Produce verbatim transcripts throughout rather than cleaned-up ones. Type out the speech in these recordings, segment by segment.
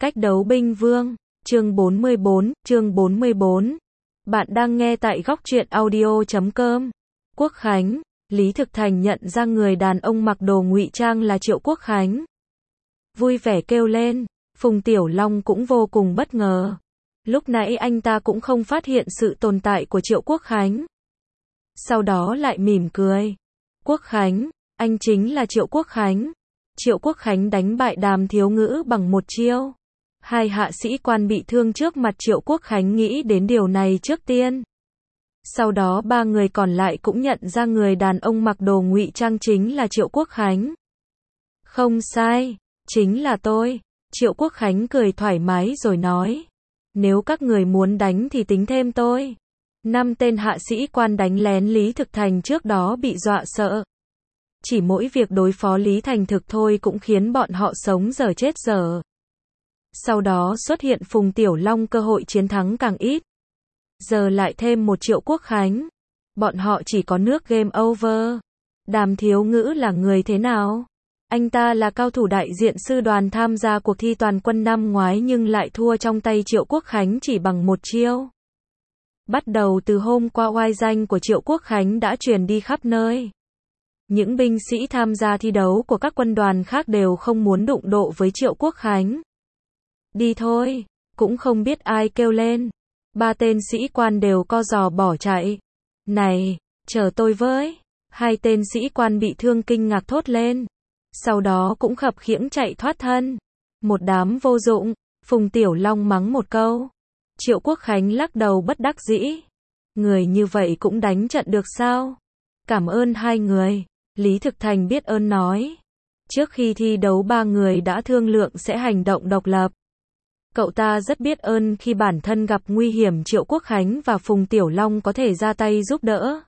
Cách đấu binh vương, chương bốn mươi bốn, chương bốn mươi bốn. Bạn đang nghe tại góc truyện audio chấm com. Quốc Khánh, Lý Thực Thành nhận ra người đàn ông mặc đồ ngụy trang là Triệu Quốc Khánh. Vui vẻ kêu lên, Phùng Tiểu Long cũng vô cùng bất ngờ. Lúc nãy anh ta cũng không phát hiện sự tồn tại của Triệu Quốc Khánh. Sau đó lại mỉm cười. Quốc Khánh, anh chính là Triệu Quốc Khánh. Triệu Quốc Khánh đánh bại Đàm Thiếu Ngữ bằng một chiêu. Hai hạ sĩ quan bị thương trước mặt Triệu Quốc Khánh nghĩ đến điều này trước tiên. Sau đó ba người còn lại cũng nhận ra người đàn ông mặc đồ ngụy trang chính là Triệu Quốc Khánh. Không sai, chính là tôi. Triệu Quốc Khánh cười thoải mái rồi nói. Nếu các người muốn đánh thì tính thêm tôi. Năm tên hạ sĩ quan đánh lén Lý Thực Thành trước đó bị dọa sợ. Chỉ mỗi việc đối phó Lý Thành Thực thôi cũng khiến bọn họ sống dở chết dở. Sau đó xuất hiện Phùng Tiểu Long, cơ hội chiến thắng càng ít. Giờ lại thêm một Triệu Quốc Khánh. Bọn họ chỉ có nước game over. Đàm Thiếu Ngữ là người thế nào? Anh ta là cao thủ đại diện sư đoàn tham gia cuộc thi toàn quân năm ngoái nhưng lại thua trong tay Triệu Quốc Khánh chỉ bằng một chiêu. Bắt đầu từ hôm qua oai danh của Triệu Quốc Khánh đã truyền đi khắp nơi. Những binh sĩ tham gia thi đấu của các quân đoàn khác đều không muốn đụng độ với Triệu Quốc Khánh. Đi thôi, cũng không biết ai kêu lên. Ba tên sĩ quan đều co giò bỏ chạy. Này, chờ tôi với. Hai tên sĩ quan bị thương kinh ngạc thốt lên. Sau đó cũng khập khiễng chạy thoát thân. Một đám vô dụng, Phùng Tiểu Long mắng một câu. Triệu Quốc Khánh lắc đầu bất đắc dĩ. Người như vậy cũng đánh trận được sao? Cảm ơn hai người. Lý Thực Thành biết ơn nói. Trước khi thi đấu ba người đã thương lượng sẽ hành động độc lập. Cậu ta rất biết ơn khi bản thân gặp nguy hiểm Triệu Quốc Khánh và Phùng Tiểu Long có thể ra tay giúp đỡ.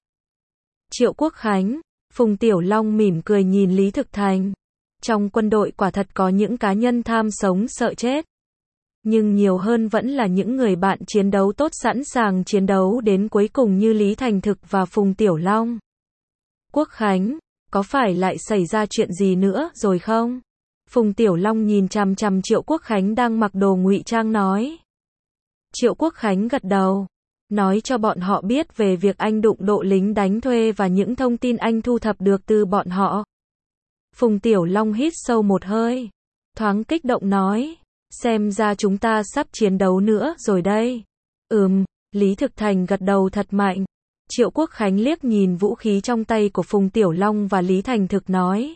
Triệu Quốc Khánh, Phùng Tiểu Long mỉm cười nhìn Lý Thực Thành. Trong quân đội quả thật có những cá nhân tham sống sợ chết. Nhưng nhiều hơn vẫn là những người bạn chiến đấu tốt sẵn sàng chiến đấu đến cuối cùng như Lý Thành Thực và Phùng Tiểu Long. Quốc Khánh, có phải lại xảy ra chuyện gì nữa rồi không? Phùng Tiểu Long nhìn chằm chằm Triệu Quốc Khánh đang mặc đồ ngụy trang nói. Triệu Quốc Khánh gật đầu. Nói cho bọn họ biết về việc anh đụng độ lính đánh thuê và những thông tin anh thu thập được từ bọn họ. Phùng Tiểu Long hít sâu một hơi. Thoáng kích động nói. Xem ra chúng ta sắp chiến đấu nữa rồi đây. Ừm, Lý Thực Thành gật đầu thật mạnh. Triệu Quốc Khánh liếc nhìn vũ khí trong tay của Phùng Tiểu Long và Lý Thành Thực nói.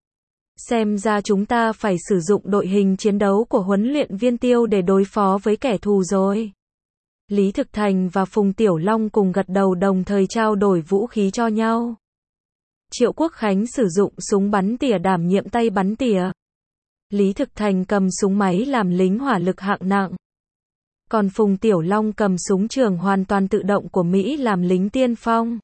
Xem ra chúng ta phải sử dụng đội hình chiến đấu của huấn luyện viên Tiêu để đối phó với kẻ thù rồi. Lý Thực Thành và Phùng Tiểu Long cùng gật đầu đồng thời trao đổi vũ khí cho nhau. Triệu Quốc Khánh sử dụng súng bắn tỉa đảm nhiệm tay bắn tỉa. Lý Thực Thành cầm súng máy làm lính hỏa lực hạng nặng. Còn Phùng Tiểu Long cầm súng trường hoàn toàn tự động của Mỹ làm lính tiên phong.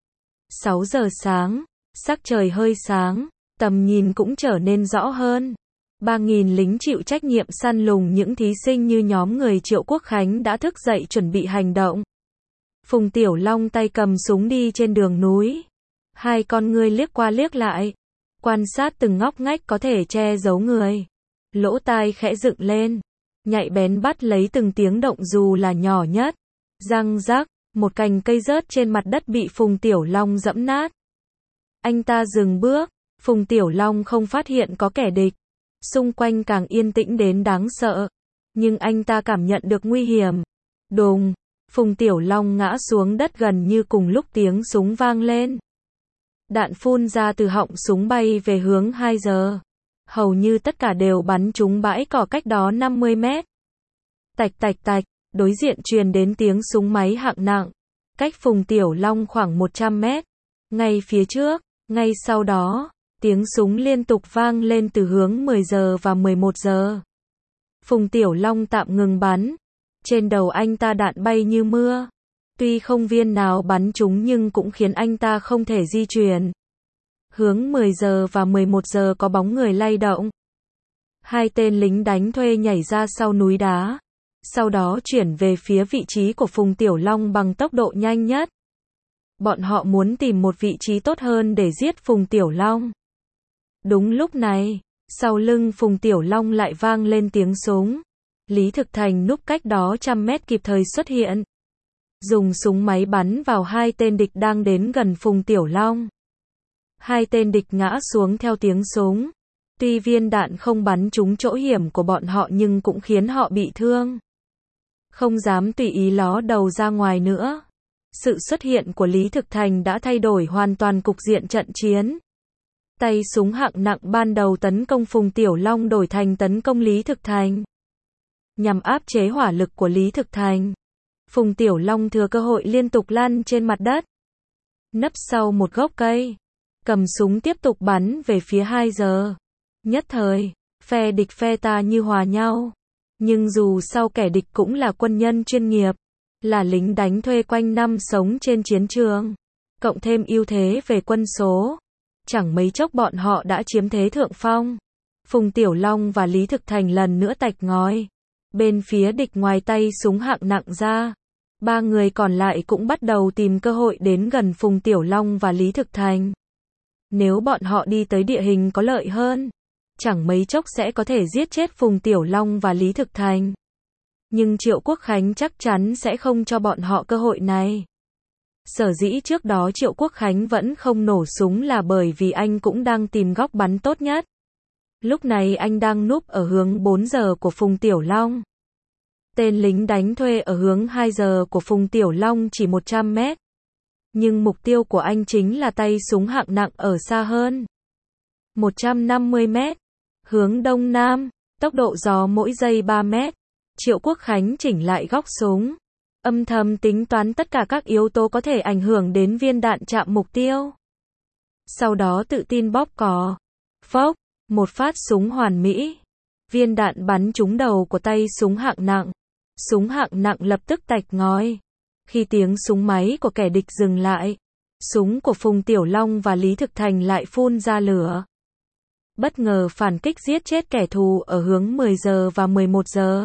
sáu giờ sáng, sắc trời hơi sáng, tầm nhìn cũng trở nên rõ hơn. ba nghìn lính chịu trách nhiệm săn lùng những thí sinh như nhóm người Triệu Quốc Khánh đã thức dậy chuẩn bị hành động. Phùng Tiểu Long tay cầm súng đi trên đường núi. Hai con ngươi liếc qua liếc lại. Quan sát từng ngóc ngách có thể che giấu người. Lỗ tai khẽ dựng lên. Nhạy bén bắt lấy từng tiếng động dù là nhỏ nhất. Răng rắc, một cành cây rớt trên mặt đất bị Phùng Tiểu Long giẫm nát. Anh ta dừng bước. Phùng Tiểu Long không phát hiện có kẻ địch. Xung quanh càng yên tĩnh đến đáng sợ. Nhưng anh ta cảm nhận được nguy hiểm. Đùng, Phùng Tiểu Long ngã xuống đất gần như cùng lúc tiếng súng vang lên. Đạn phun ra từ họng súng bay về hướng hai giờ. Hầu như tất cả đều bắn trúng bãi cỏ cách đó năm mươi mét. Tạch tạch tạch, đối diện truyền đến tiếng súng máy hạng nặng. Cách Phùng Tiểu Long khoảng một trăm mét. Ngay phía trước, ngay sau đó, tiếng súng liên tục vang lên từ hướng mười giờ và mười một giờ. Phùng Tiểu Long tạm ngừng bắn. Trên đầu anh ta đạn bay như mưa. Tuy không viên nào bắn trúng nhưng cũng khiến anh ta không thể di chuyển. Hướng mười giờ và mười một giờ có bóng người lay động. Hai tên lính đánh thuê nhảy ra sau núi đá. Sau đó chuyển về phía vị trí của Phùng Tiểu Long bằng tốc độ nhanh nhất. Bọn họ muốn tìm một vị trí tốt hơn để giết Phùng Tiểu Long. Đúng lúc này, sau lưng Phùng Tiểu Long lại vang lên tiếng súng. Lý Thực Thành núp cách đó trăm mét kịp thời xuất hiện. Dùng súng máy bắn vào hai tên địch đang đến gần Phùng Tiểu Long. Hai tên địch ngã xuống theo tiếng súng. Tuy viên đạn không bắn trúng chỗ hiểm của bọn họ nhưng cũng khiến họ bị thương. Không dám tùy ý ló đầu ra ngoài nữa. Sự xuất hiện của Lý Thực Thành đã thay đổi hoàn toàn cục diện trận chiến. Tay súng hạng nặng ban đầu tấn công Phùng Tiểu Long đổi thành tấn công Lý Thực Thành. Nhằm áp chế hỏa lực của Lý Thực Thành, Phùng Tiểu Long thừa cơ hội liên tục lăn trên mặt đất. Nấp sau một gốc cây, cầm súng tiếp tục bắn về phía hai giờ. Nhất thời, phe địch phe ta như hòa nhau. Nhưng dù sao kẻ địch cũng là quân nhân chuyên nghiệp, là lính đánh thuê quanh năm sống trên chiến trường, cộng thêm ưu thế về quân số. Chẳng mấy chốc bọn họ đã chiếm thế thượng phong. Phùng Tiểu Long và Lý Thực Thành lần nữa tạch ngói. Bên phía địch ngoài tay súng hạng nặng ra, ba người còn lại cũng bắt đầu tìm cơ hội đến gần Phùng Tiểu Long và Lý Thực Thành. Nếu bọn họ đi tới địa hình có lợi hơn, chẳng mấy chốc sẽ có thể giết chết Phùng Tiểu Long và Lý Thực Thành. Nhưng Triệu Quốc Khánh chắc chắn sẽ không cho bọn họ cơ hội này. Sở dĩ trước đó Triệu Quốc Khánh vẫn không nổ súng là bởi vì anh cũng đang tìm góc bắn tốt nhất. Lúc này anh đang núp ở hướng bốn giờ của Phùng Tiểu Long. Tên lính đánh thuê ở hướng hai giờ của Phùng Tiểu Long chỉ một trăm mét. Nhưng mục tiêu của anh chính là tay súng hạng nặng ở xa hơn. một trăm năm mươi mét. Hướng đông nam, tốc độ gió mỗi giây ba mét. Triệu Quốc Khánh chỉnh lại góc súng. Âm thầm tính toán tất cả các yếu tố có thể ảnh hưởng đến viên đạn chạm mục tiêu. Sau đó tự tin bóp cò. Phốc, một phát súng hoàn mỹ. Viên đạn bắn trúng đầu của tay súng hạng nặng. Súng hạng nặng lập tức tạch ngói. Khi tiếng súng máy của kẻ địch dừng lại, súng của Phùng Tiểu Long và Lý Thực Thành lại phun ra lửa. Bất ngờ phản kích giết chết kẻ thù ở hướng mười giờ và mười một giờ.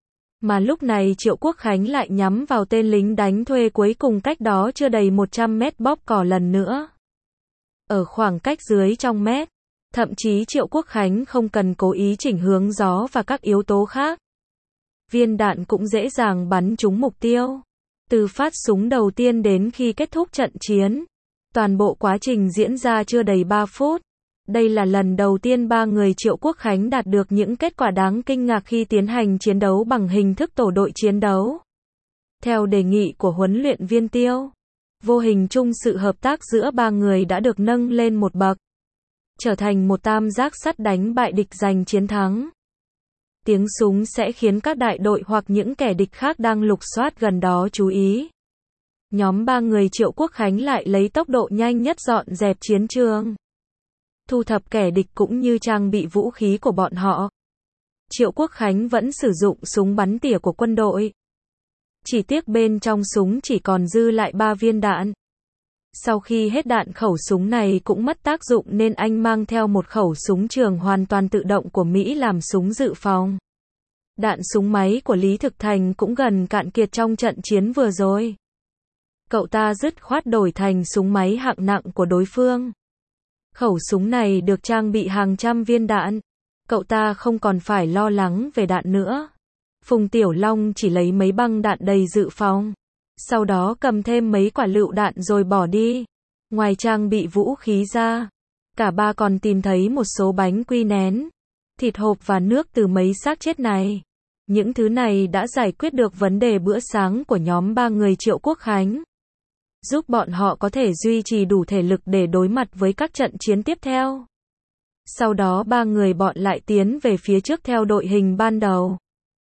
Mà lúc này Triệu Quốc Khánh lại nhắm vào tên lính đánh thuê cuối cùng cách đó chưa đầy một trăm mét bóp cò lần nữa. Ở khoảng cách dưới trăm mét, thậm chí Triệu Quốc Khánh không cần cố ý chỉnh hướng gió và các yếu tố khác. Viên đạn cũng dễ dàng bắn trúng mục tiêu. Từ phát súng đầu tiên đến khi kết thúc trận chiến, toàn bộ quá trình diễn ra chưa đầy ba phút. Đây là lần đầu tiên ba người Triệu Quốc Khánh đạt được những kết quả đáng kinh ngạc khi tiến hành chiến đấu bằng hình thức tổ đội chiến đấu. Theo đề nghị của huấn luyện viên Tiêu, vô hình chung sự hợp tác giữa ba người đã được nâng lên một bậc, trở thành một tam giác sắt đánh bại địch giành chiến thắng. Tiếng súng sẽ khiến các đại đội hoặc những kẻ địch khác đang lục soát gần đó chú ý. Nhóm ba người Triệu Quốc Khánh lại lấy tốc độ nhanh nhất dọn dẹp chiến trường, thu thập kẻ địch cũng như trang bị vũ khí của bọn họ. Triệu Quốc Khánh vẫn sử dụng súng bắn tỉa của quân đội. Chỉ tiếc bên trong súng chỉ còn dư lại ba viên đạn. Sau khi hết đạn khẩu súng này cũng mất tác dụng nên anh mang theo một khẩu súng trường hoàn toàn tự động của Mỹ làm súng dự phòng. Đạn súng máy của Lý Thực Thành cũng gần cạn kiệt trong trận chiến vừa rồi. Cậu ta dứt khoát đổi thành súng máy hạng nặng của đối phương. Khẩu súng này được trang bị hàng trăm viên đạn. Cậu ta không còn phải lo lắng về đạn nữa. Phùng Tiểu Long chỉ lấy mấy băng đạn đầy dự phòng. Sau đó cầm thêm mấy quả lựu đạn rồi bỏ đi. Ngoài trang bị vũ khí ra, cả ba còn tìm thấy một số bánh quy nén, thịt hộp và nước từ mấy xác chết này. Những thứ này đã giải quyết được vấn đề bữa sáng của nhóm ba người Triệu Quốc Khánh, giúp bọn họ có thể duy trì đủ thể lực để đối mặt với các trận chiến tiếp theo. Sau đó ba người bọn lại tiến về phía trước theo đội hình ban đầu.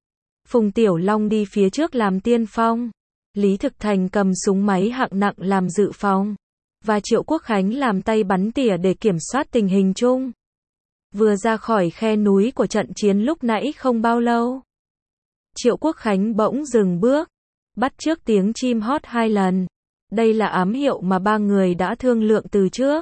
Phùng Tiểu Long đi phía trước làm tiên phong. Lý Thực Thành cầm súng máy hạng nặng làm dự phòng. Và Triệu Quốc Khánh làm tay bắn tỉa để kiểm soát tình hình chung. Vừa ra khỏi khe núi của trận chiến lúc nãy không bao lâu, Triệu Quốc Khánh bỗng dừng bước, bắt chước tiếng chim hót hai lần. Đây là ám hiệu mà ba người đã thương lượng từ trước.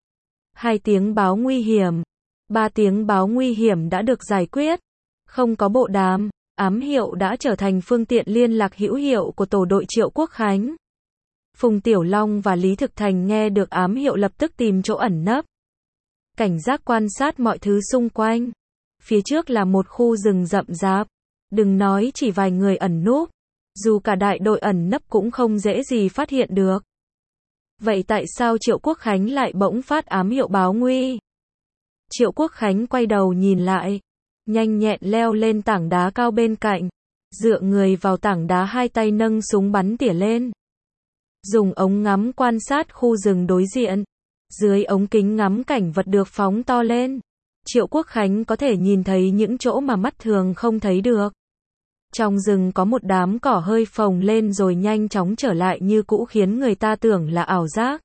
Hai tiếng báo nguy hiểm, ba tiếng báo nguy hiểm đã được giải quyết. Không có bộ đàm, ám hiệu đã trở thành phương tiện liên lạc hữu hiệu của tổ đội Triệu Quốc Khánh. Phùng Tiểu Long và Lý Thực Thành nghe được ám hiệu lập tức tìm chỗ ẩn nấp, cảnh giác quan sát mọi thứ xung quanh. Phía trước là một khu rừng rậm rạp, Đừng nói chỉ vài người ẩn núp, dù cả đại đội ẩn nấp cũng không dễ gì phát hiện được. Vậy tại sao Triệu Quốc Khánh lại bỗng phát ám hiệu báo nguy? Triệu Quốc Khánh quay đầu nhìn lại, nhanh nhẹn leo lên tảng đá cao bên cạnh, dựa người vào tảng đá, hai tay nâng súng bắn tỉa lên. Dùng ống ngắm quan sát khu rừng đối diện. Dưới ống kính ngắm cảnh vật được phóng to lên, Triệu Quốc Khánh có thể nhìn thấy những chỗ mà mắt thường không thấy được. Trong rừng có một đám cỏ hơi phồng lên rồi nhanh chóng trở lại như cũ, khiến người ta tưởng là ảo giác.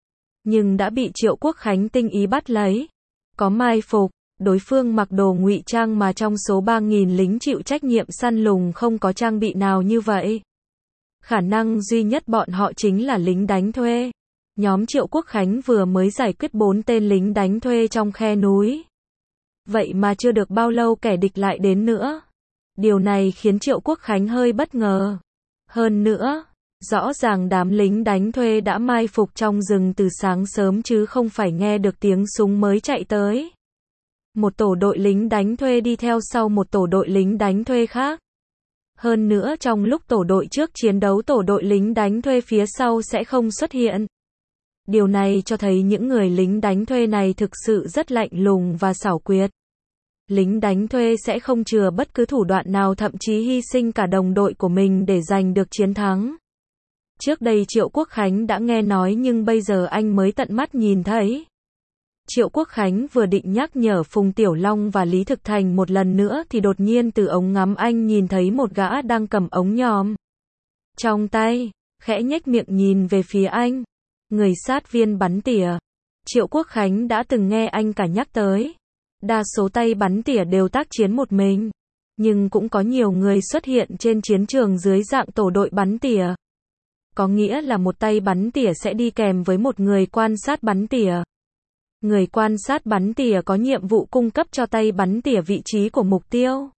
Nhưng đã bị Triệu Quốc Khánh tinh ý bắt lấy. Có mai phục, đối phương mặc đồ ngụy trang mà trong số ba nghìn lính chịu trách nhiệm săn lùng không có trang bị nào như vậy. Khả năng duy nhất bọn họ chính là lính đánh thuê. Nhóm Triệu Quốc Khánh vừa mới giải quyết bốn tên lính đánh thuê trong khe núi. Vậy mà chưa được bao lâu kẻ địch lại đến nữa. Điều này khiến Triệu Quốc Khánh hơi bất ngờ. Hơn nữa, rõ ràng đám lính đánh thuê đã mai phục trong rừng từ sáng sớm chứ không phải nghe được tiếng súng mới chạy tới. Một tổ đội lính đánh thuê đi theo sau một tổ đội lính đánh thuê khác. Hơn nữa trong lúc tổ đội trước chiến đấu, tổ đội lính đánh thuê phía sau sẽ không xuất hiện. Điều này cho thấy những người lính đánh thuê này thực sự rất lạnh lùng và xảo quyệt. Lính đánh thuê sẽ không chừa bất cứ thủ đoạn nào, thậm chí hy sinh cả đồng đội của mình để giành được chiến thắng. Trước đây Triệu Quốc Khánh đã nghe nói nhưng bây giờ anh mới tận mắt nhìn thấy. Triệu Quốc Khánh vừa định nhắc nhở Phùng Tiểu Long và Lý Thực Thành một lần nữa thì đột nhiên từ ống ngắm anh nhìn thấy một gã đang cầm ống nhòm trong tay, khẽ nhếch miệng nhìn về phía anh. Người sát viên bắn tỉa. Triệu Quốc Khánh đã từng nghe anh cả nhắc tới. Đa số tay bắn tỉa đều tác chiến một mình. Nhưng cũng có nhiều người xuất hiện trên chiến trường dưới dạng tổ đội bắn tỉa. Có nghĩa là một tay bắn tỉa sẽ đi kèm với một người quan sát bắn tỉa. Người quan sát bắn tỉa có nhiệm vụ cung cấp cho tay bắn tỉa vị trí của mục tiêu,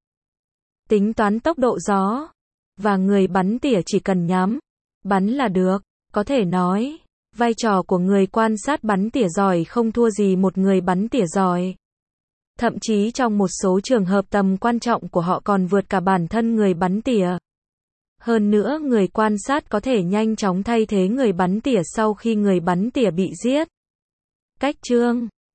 tính toán tốc độ gió, và người bắn tỉa chỉ cần nhắm, bắn là được. Có thể nói, vai trò của người quan sát bắn tỉa giỏi không thua gì một người bắn tỉa giỏi. Thậm chí trong một số trường hợp tầm quan trọng của họ còn vượt cả bản thân người bắn tỉa. Hơn nữa, người quan sát có thể nhanh chóng thay thế người bắn tỉa sau khi người bắn tỉa bị giết. Cách chương